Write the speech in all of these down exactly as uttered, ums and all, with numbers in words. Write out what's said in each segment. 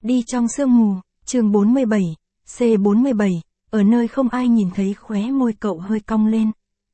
Đi trong sương mù, chương bốn mươi bảy, C bốn mươi bảy, ở nơi không ai nhìn thấy khóe môi cậu hơi cong lên.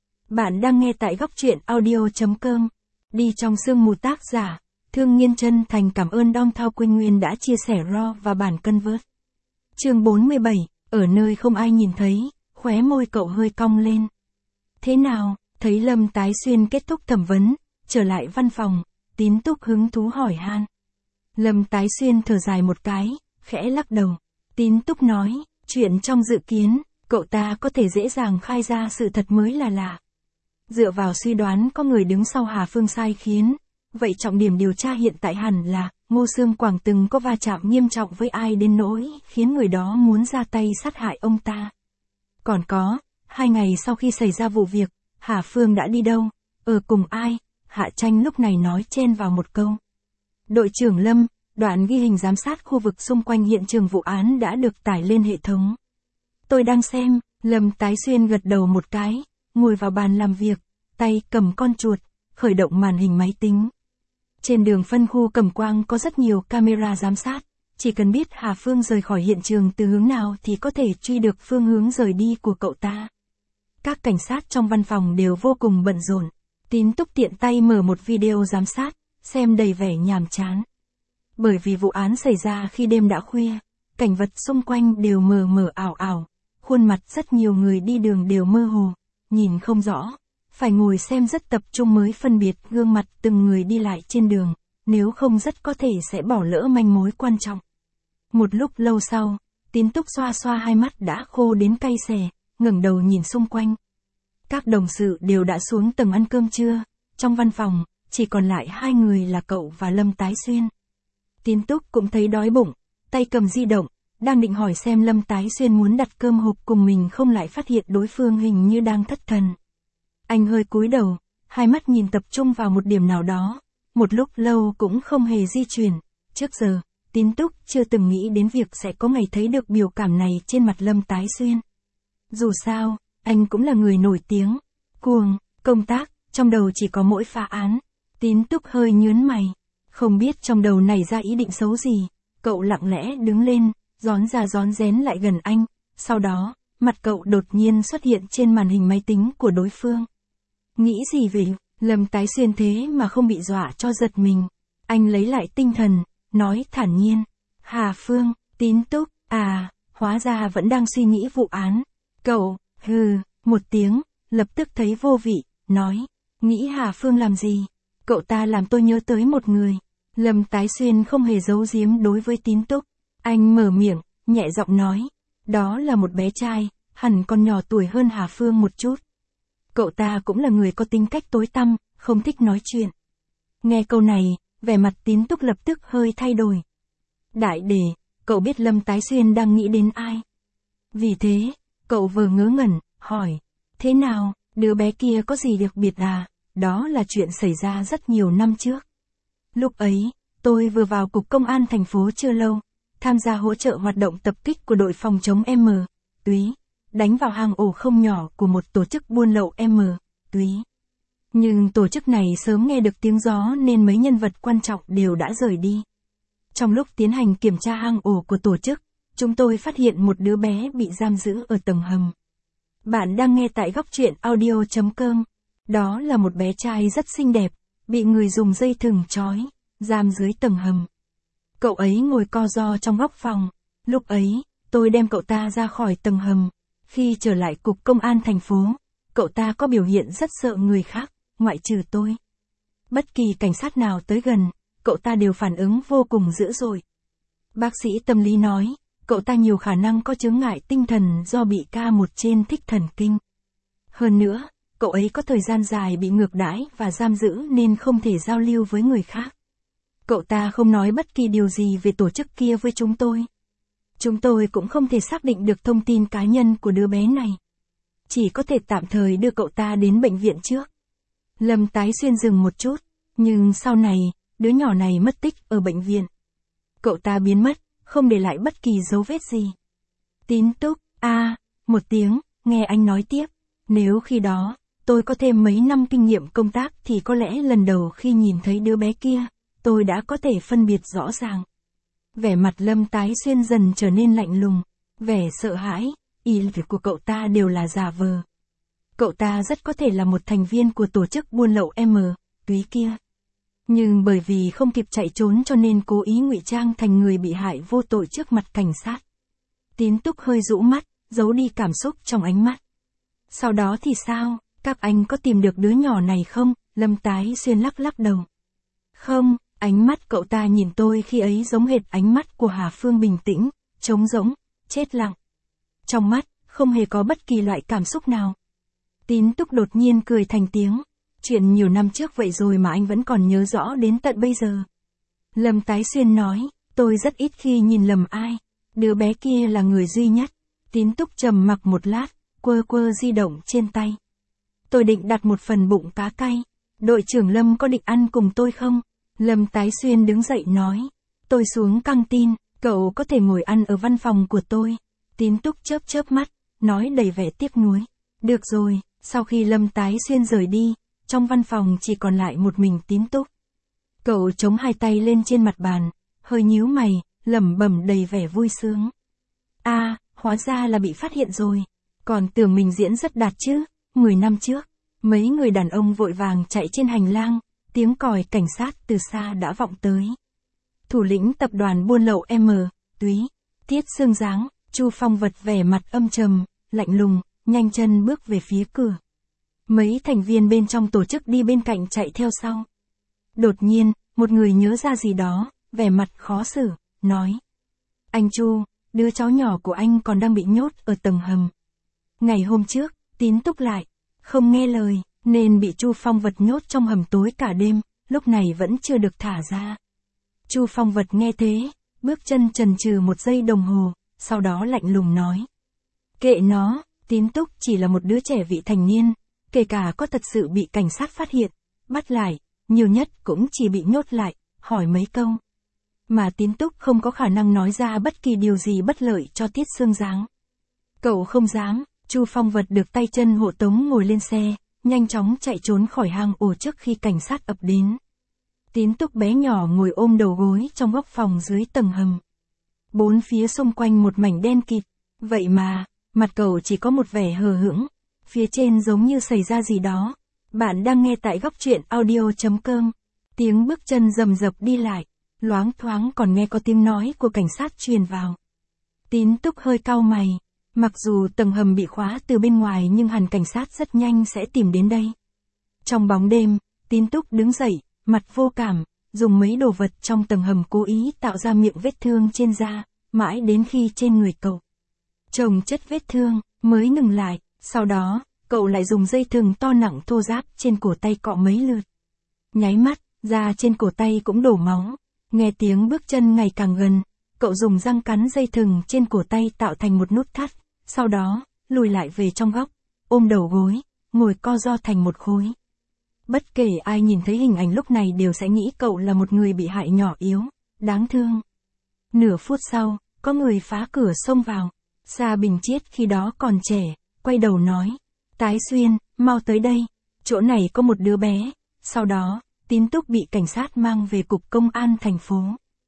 Bạn đang nghe tại góc truyện audio.com. Đi trong sương mù tác giả, Thương Nghiên chân thành cảm ơn Dong Thao Quynh Nguyên đã chia sẻ raw và bản convert. Chương bốn mươi bảy, ở nơi không ai nhìn thấy, khóe môi cậu hơi cong lên. Thế nào, thấy Lâm Tái Xuyên kết thúc thẩm vấn, trở lại văn phòng, Tín Túc hứng thú hỏi han. Lâm Tái Xuyên thở dài một cái, khẽ lắc đầu. Tín Túc nói, chuyện trong dự kiến, cậu ta có thể dễ dàng khai ra sự thật mới là lạ. Dựa vào suy đoán có người đứng sau Hà Phương sai khiến, vậy trọng điểm điều tra hiện tại hẳn là, Ngô Xương Quảng từng có va chạm nghiêm trọng với ai đến nỗi, khiến người đó muốn ra tay sát hại ông ta. Còn có, hai ngày sau khi xảy ra vụ việc, Hà Phương đã đi đâu, ở cùng ai, Hạ Tranh lúc này nói chen vào một câu. Đội trưởng Lâm, đoạn ghi hình giám sát khu vực xung quanh hiện trường vụ án đã được tải lên hệ thống. Tôi đang xem, Lâm Tái Xuyên gật đầu một cái, ngồi vào bàn làm việc, tay cầm con chuột, khởi động màn hình máy tính. Trên đường phân khu Cẩm Quang có rất nhiều camera giám sát, chỉ cần biết Hà Phương rời khỏi hiện trường từ hướng nào thì có thể truy được phương hướng rời đi của cậu ta. Các cảnh sát trong văn phòng đều vô cùng bận rộn. Tín Túc tiện tay mở một video giám sát, xem đầy vẻ nhàm chán. Bởi vì vụ án xảy ra khi đêm đã khuya, cảnh vật xung quanh đều mờ mờ ảo ảo, khuôn mặt rất nhiều người đi đường đều mơ hồ, nhìn không rõ, phải ngồi xem rất tập trung mới phân biệt gương mặt từng người đi lại trên đường, nếu không rất có thể sẽ bỏ lỡ manh mối quan trọng. Một lúc lâu sau, Tín Túc xoa xoa hai mắt đã khô đến cay xè, ngẩng đầu nhìn xung quanh. Các đồng sự đều đã xuống tầng ăn cơm trưa, trong văn phòng, chỉ còn lại hai người là cậu và Lâm Tái Xuyên. Tín Túc cũng thấy đói bụng, tay cầm di động, đang định hỏi xem Lâm Tái Xuyên muốn đặt cơm hộp cùng mình không lại phát hiện đối phương hình như đang thất thần. Anh hơi cúi đầu, hai mắt nhìn tập trung vào một điểm nào đó, một lúc lâu cũng không hề di chuyển. Trước giờ, Tín Túc chưa từng nghĩ đến việc sẽ có ngày thấy được biểu cảm này trên mặt Lâm Tái Xuyên. Dù sao, anh cũng là người nổi tiếng, cuồng, công tác, trong đầu chỉ có mỗi phá án. Tín Túc hơi nhớn mày, không biết trong đầu này ra ý định xấu gì, cậu lặng lẽ đứng lên, rón ra rón rén lại gần anh, sau đó, mặt cậu đột nhiên xuất hiện trên màn hình máy tính của đối phương. Nghĩ gì vậy, Lâm Tái Xuyên thế mà không bị dọa cho giật mình. Anh lấy lại tinh thần, nói thản nhiên, Hà Phương, Tín Túc, à, hóa ra vẫn đang suy nghĩ vụ án. Cậu, hừ, một tiếng, lập tức thấy vô vị, nói, nghĩ Hà Phương làm gì? Cậu ta làm tôi nhớ tới một người. Lâm Tái Xuyên không hề giấu giếm đối với Tín Túc. Anh mở miệng, nhẹ giọng nói, đó là một bé trai, hẳn còn nhỏ tuổi hơn Hà Phương một chút. Cậu ta cũng là người có tính cách tối tăm, không thích nói chuyện. Nghe câu này, vẻ mặt Tín Túc lập tức hơi thay đổi. Đại để, cậu biết Lâm Tái Xuyên đang nghĩ đến ai? Vì thế, cậu vừa ngớ ngẩn, hỏi, thế nào, đứa bé kia có gì đặc biệt à? Đó là chuyện xảy ra rất nhiều năm trước. Lúc ấy, tôi vừa vào cục công an thành phố chưa lâu, tham gia hỗ trợ hoạt động tập kích của đội phòng chống M, túy, đánh vào hang ổ không nhỏ của một tổ chức buôn lậu M, túy. Nhưng tổ chức này sớm nghe được tiếng gió nên mấy nhân vật quan trọng đều đã rời đi. Trong lúc tiến hành kiểm tra hang ổ của tổ chức, chúng tôi phát hiện một đứa bé bị giam giữ ở tầng hầm. Bạn đang nghe tại góc truyện audio.com. Đó là một bé trai rất xinh đẹp, bị người dùng dây thừng trói, giam dưới tầng hầm. Cậu ấy ngồi co ro trong góc phòng. Lúc ấy, tôi đem cậu ta ra khỏi tầng hầm. Khi trở lại cục công an thành phố, cậu ta có biểu hiện rất sợ người khác, ngoại trừ tôi. Bất kỳ cảnh sát nào tới gần, cậu ta đều phản ứng vô cùng dữ dội. Bác sĩ tâm lý nói, cậu ta nhiều khả năng có chứng ngại tinh thần do bị ca một trên thích thần kinh. Hơn nữa, cậu ấy có thời gian dài bị ngược đãi và giam giữ nên không thể giao lưu với người khác. Cậu ta không nói bất kỳ điều gì về tổ chức kia với chúng tôi. Chúng tôi cũng không thể xác định được thông tin cá nhân của đứa bé này. Chỉ có thể tạm thời đưa cậu ta đến bệnh viện trước. Lâm Tái Xuyên dừng một chút, nhưng sau này, đứa nhỏ này mất tích ở bệnh viện. Cậu ta biến mất, không để lại bất kỳ dấu vết gì. Tín Túc, a à, một tiếng, nghe anh nói tiếp, nếu khi đó, tôi có thêm mấy năm kinh nghiệm công tác thì có lẽ lần đầu khi nhìn thấy đứa bé kia, tôi đã có thể phân biệt rõ ràng. Vẻ mặt Lâm Tái Xuyên dần trở nên lạnh lùng, vẻ sợ hãi, ý việc của cậu ta đều là giả vờ. Cậu ta rất có thể là một thành viên của tổ chức buôn lậu M, túy kia. Nhưng bởi vì không kịp chạy trốn cho nên cố ý ngụy trang thành người bị hại vô tội trước mặt cảnh sát. Tín Túc hơi rũ mắt, giấu đi cảm xúc trong ánh mắt. Sau đó thì sao, các anh có tìm được đứa nhỏ này không? Lâm Tái Xuyên lắc lắc đầu. Không, ánh mắt cậu ta nhìn tôi khi ấy giống hệt ánh mắt của Hà Phương bình tĩnh, trống rỗng, chết lặng. Trong mắt, không hề có bất kỳ loại cảm xúc nào. Tín Túc đột nhiên cười thành tiếng. Chuyện nhiều năm trước vậy rồi mà anh vẫn còn nhớ rõ đến tận bây giờ. Lâm Tái Xuyên nói, tôi rất ít khi nhìn lầm ai. Đứa bé kia là người duy nhất. Tín Túc trầm mặc một lát, quơ quơ di động trên tay. Tôi định đặt một phần bụng cá cay. Đội trưởng Lâm có định ăn cùng tôi không? Lâm Tái Xuyên đứng dậy nói. Tôi xuống căng tin, cậu có thể ngồi ăn ở văn phòng của tôi. Tín Túc chớp chớp mắt, nói đầy vẻ tiếc nuối. Được rồi, sau khi Lâm Tái Xuyên rời đi, trong văn phòng chỉ còn lại một mình Tín Túc. Cậu chống hai tay lên trên mặt bàn, hơi nhíu mày, lẩm bẩm đầy vẻ vui sướng. A, à, hóa ra là bị phát hiện rồi. Còn tưởng mình diễn rất đạt chứ. Mười năm trước, mấy người đàn ông vội vàng chạy trên hành lang, tiếng còi cảnh sát từ xa đã vọng tới. Thủ lĩnh tập đoàn buôn lậu M, túy, Tiết Sương Giáng, Chu Phong Vật vẻ mặt âm trầm, lạnh lùng, nhanh chân bước về phía cửa. Mấy thành viên bên trong tổ chức đi bên cạnh chạy theo sau. Đột nhiên, một người nhớ ra gì đó, vẻ mặt khó xử, nói. Anh Chu, đứa cháu nhỏ của anh còn đang bị nhốt ở tầng hầm. Ngày hôm trước, Tín Túc lại, không nghe lời, nên bị Chu Phong Vật nhốt trong hầm tối cả đêm, lúc này vẫn chưa được thả ra. Chu Phong Vật nghe thế, bước chân chần chừ một giây đồng hồ, sau đó lạnh lùng nói. Kệ nó, Tín Túc chỉ là một đứa trẻ vị thành niên, kể cả có thật sự bị cảnh sát phát hiện, bắt lại, nhiều nhất cũng chỉ bị nhốt lại, hỏi mấy câu. Mà Tín Túc không có khả năng nói ra bất kỳ điều gì bất lợi cho Tiết Sương Giáng. Cậu không dám. Chu Phong Vật được tay chân hộ tống ngồi lên xe, nhanh chóng chạy trốn khỏi hang ổ trước khi cảnh sát ập đến. Tín Túc bé nhỏ ngồi ôm đầu gối trong góc phòng dưới tầng hầm. Bốn phía xung quanh một mảnh đen kịt, vậy mà, mặt cậu chỉ có một vẻ hờ hững, phía trên giống như xảy ra gì đó. Bạn đang nghe tại góc truyện audio chấm com. Tiếng bước chân rầm rập đi lại, loáng thoáng còn nghe có tiếng nói của cảnh sát truyền vào. Tín Túc hơi cau mày. Mặc dù tầng hầm bị khóa từ bên ngoài nhưng hẳn cảnh sát rất nhanh sẽ tìm đến đây. Trong bóng đêm, Tín Túc đứng dậy, mặt vô cảm, dùng mấy đồ vật trong tầng hầm cố ý tạo ra miệng vết thương trên da, mãi đến khi trên người cậu chồng chất vết thương, mới ngừng lại, sau đó, cậu lại dùng dây thừng to nặng thô ráp trên cổ tay cọ mấy lượt. Nháy mắt, da trên cổ tay cũng đổ máu, nghe tiếng bước chân ngày càng gần, cậu dùng răng cắn dây thừng trên cổ tay tạo thành một nút thắt. Sau đó, lùi lại về trong góc, ôm đầu gối, ngồi co ro thành một khối. Bất kể ai nhìn thấy hình ảnh lúc này đều sẽ nghĩ cậu là một người bị hại nhỏ yếu, đáng thương. Nửa phút sau, có người phá cửa xông vào. Sa Bình Chiết khi đó còn trẻ, quay đầu nói. Tái Xuyên, mau tới đây, chỗ này có một đứa bé. Sau đó, Tín Túc bị cảnh sát mang về cục công an thành phố.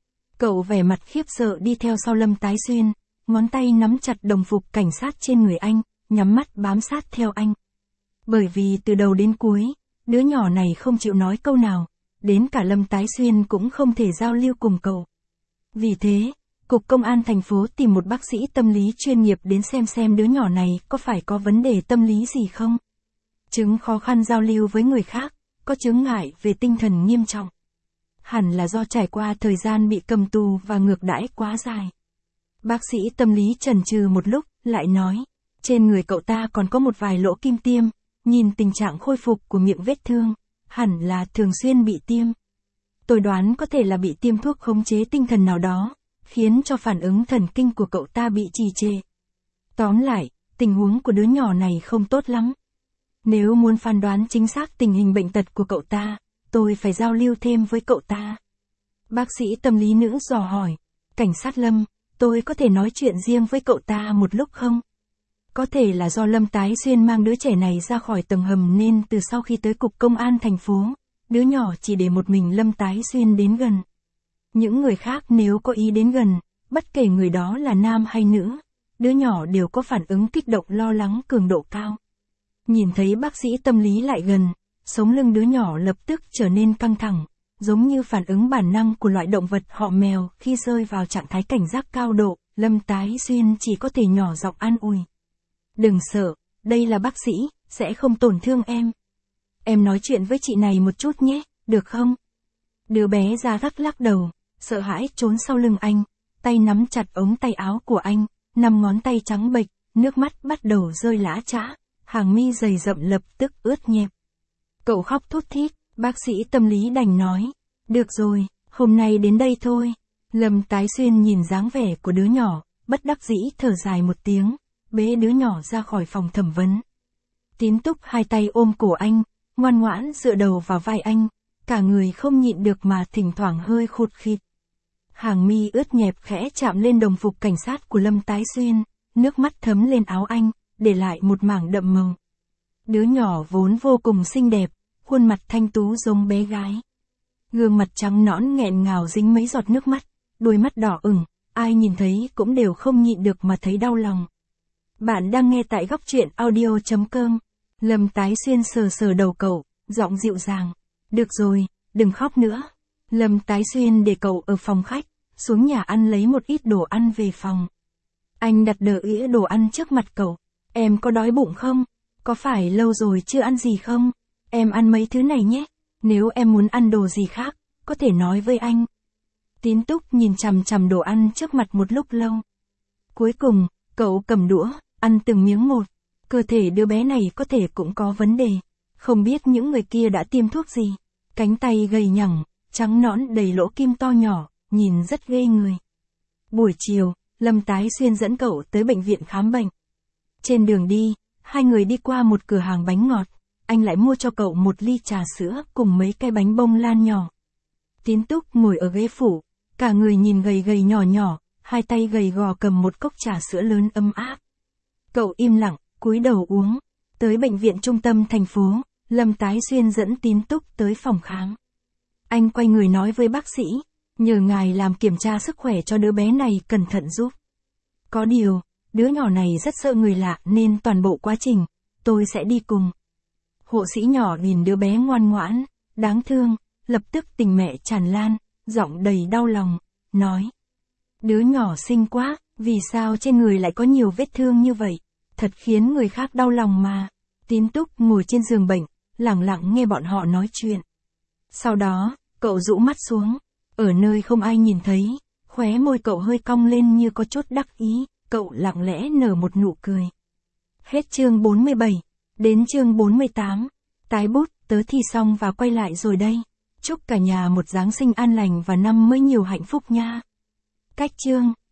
Cậu vẻ mặt khiếp sợ đi theo sau Lâm Tái Xuyên. Ngón tay nắm chặt đồng phục cảnh sát trên người anh, nhắm mắt bám sát theo anh. Bởi vì từ đầu đến cuối, đứa nhỏ này không chịu nói câu nào, đến cả Lâm Tái Xuyên cũng không thể giao lưu cùng cậu. Vì thế, Cục Công an thành phố tìm một bác sĩ tâm lý chuyên nghiệp đến xem xem đứa nhỏ này có phải có vấn đề tâm lý gì không. Chứng khó khăn giao lưu với người khác, có chứng ngại về tinh thần nghiêm trọng. Hẳn là do trải qua thời gian bị cầm tù và ngược đãi quá dài. Bác sĩ tâm lý chần chừ một lúc, lại nói, trên người cậu ta còn có một vài lỗ kim tiêm, nhìn tình trạng khôi phục của miệng vết thương, hẳn là thường xuyên bị tiêm. Tôi đoán có thể là bị tiêm thuốc khống chế tinh thần nào đó, khiến cho phản ứng thần kinh của cậu ta bị trì trệ. Tóm lại, tình huống của đứa nhỏ này không tốt lắm. Nếu muốn phán đoán chính xác tình hình bệnh tật của cậu ta, tôi phải giao lưu thêm với cậu ta. Bác sĩ tâm lý nữ dò hỏi, cảnh sát Lâm, tôi có thể nói chuyện riêng với cậu ta một lúc không? Có thể là do Lâm Tái Xuyên mang đứa trẻ này ra khỏi tầng hầm nên từ sau khi tới cục công an thành phố, đứa nhỏ chỉ để một mình Lâm Tái Xuyên đến gần. Những người khác nếu có ý đến gần, bất kể người đó là nam hay nữ, đứa nhỏ đều có phản ứng kích động lo lắng cường độ cao. Nhìn thấy bác sĩ tâm lý lại gần, sống lưng đứa nhỏ lập tức trở nên căng thẳng, giống như phản ứng bản năng của loại động vật họ mèo khi rơi vào trạng thái cảnh giác cao độ. Lâm Tái Xuyên chỉ có thể nhỏ giọng an ủi. Đừng sợ, đây là bác sĩ, sẽ không tổn thương em. Em nói chuyện với chị này một chút nhé, được không? Đứa bé ra rắc lắc đầu, sợ hãi trốn sau lưng anh, tay nắm chặt ống tay áo của anh, năm ngón tay trắng bệch, nước mắt bắt đầu rơi lã chã, hàng mi dày rậm lập tức ướt nhẹp. Cậu khóc thút thít, bác sĩ tâm lý đành nói, được rồi, hôm nay đến đây thôi. Lâm Tái Xuyên nhìn dáng vẻ của đứa nhỏ, bất đắc dĩ thở dài một tiếng, bế đứa nhỏ ra khỏi phòng thẩm vấn. Tín Túc hai tay ôm cổ anh, ngoan ngoãn dựa đầu vào vai anh, cả người không nhịn được mà thỉnh thoảng hơi khụt khịt. Hàng mi ướt nhẹp khẽ chạm lên đồng phục cảnh sát của Lâm Tái Xuyên, nước mắt thấm lên áo anh, để lại một mảng đậm màu. Đứa nhỏ vốn vô cùng xinh đẹp, khuôn mặt thanh tú giống bé gái. Gương mặt trắng nõn nghẹn ngào dính mấy giọt nước mắt, đôi mắt đỏ ửng, ai nhìn thấy cũng đều không nhịn được mà thấy đau lòng. Bạn đang nghe tại góc truyện audio chấm com. Lâm Tái Xuyên sờ sờ đầu cậu, giọng dịu dàng. Được rồi, đừng khóc nữa. Lâm Tái Xuyên để cậu ở phòng khách, xuống nhà ăn lấy một ít đồ ăn về phòng. Anh đặt đờ ĩa đồ ăn trước mặt cậu. Em có đói bụng không? Có phải lâu rồi chưa ăn gì không? Em ăn mấy thứ này nhé. Nếu em muốn ăn đồ gì khác, có thể nói với anh. Tín Túc nhìn chằm chằm đồ ăn trước mặt một lúc lâu. Cuối cùng, cậu cầm đũa, ăn từng miếng một. Cơ thể đứa bé này có thể cũng có vấn đề. Không biết những người kia đã tiêm thuốc gì. Cánh tay gầy nhẳng, trắng nõn đầy lỗ kim to nhỏ, nhìn rất ghê người. Buổi chiều, Lâm Tái Xuyên dẫn cậu tới bệnh viện khám bệnh. Trên đường đi, hai người đi qua một cửa hàng bánh ngọt. Anh lại mua cho cậu một ly trà sữa cùng mấy cái bánh bông lan nhỏ. Tín Túc ngồi ở ghế phụ, cả người nhìn gầy gầy nhỏ nhỏ, hai tay gầy gò cầm một cốc trà sữa lớn ấm áp. Cậu im lặng, cúi đầu uống. Tới bệnh viện trung tâm thành phố, Lâm Tái Xuyên dẫn Tín Túc tới phòng khám. Anh quay người nói với bác sĩ, nhờ ngài làm kiểm tra sức khỏe cho đứa bé này cẩn thận giúp. Có điều, đứa nhỏ này rất sợ người lạ nên toàn bộ quá trình, tôi sẽ đi cùng. Hộ sĩ nhỏ nhìn đứa bé ngoan ngoãn, đáng thương, lập tức tình mẹ tràn lan, giọng đầy đau lòng, nói. Đứa nhỏ xinh quá, vì sao trên người lại có nhiều vết thương như vậy, thật khiến người khác đau lòng mà. Tín Túc ngồi trên giường bệnh, lặng lặng nghe bọn họ nói chuyện. Sau đó, cậu rũ mắt xuống, ở nơi không ai nhìn thấy, khóe môi cậu hơi cong lên như có chút đắc ý, cậu lặng lẽ nở một nụ cười. Hết chương bốn mươi bảy, đến chương bốn mươi tám, tái bút, tớ thi xong và quay lại rồi đây. Chúc cả nhà một Giáng sinh an lành và năm mới nhiều hạnh phúc nha. Cách chương